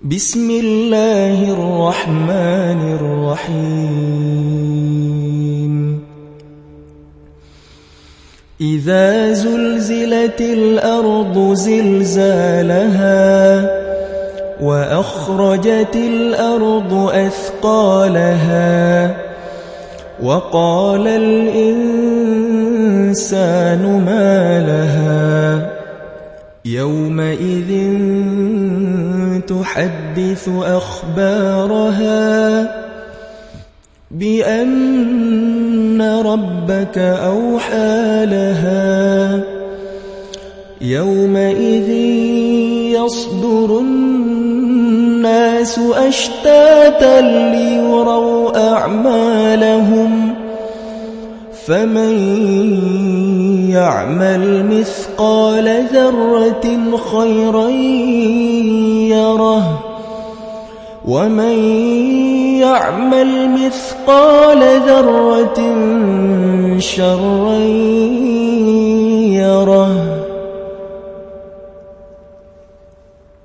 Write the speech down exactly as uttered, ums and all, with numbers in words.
بسم الله الرحمن الرحيم إذا زلزلت الأرض زلزالها وأخرجت الأرض أثقالها وقال الإنسان ما لها يومئذ تحدث أخبارها بأن ربك أوحى لها يومئذ يصدر الناس أشتاتا ليروا أعمالهم فمن يعمل مثقال ذرة خيرا يره ومن يعمل مثقال ذرة شرا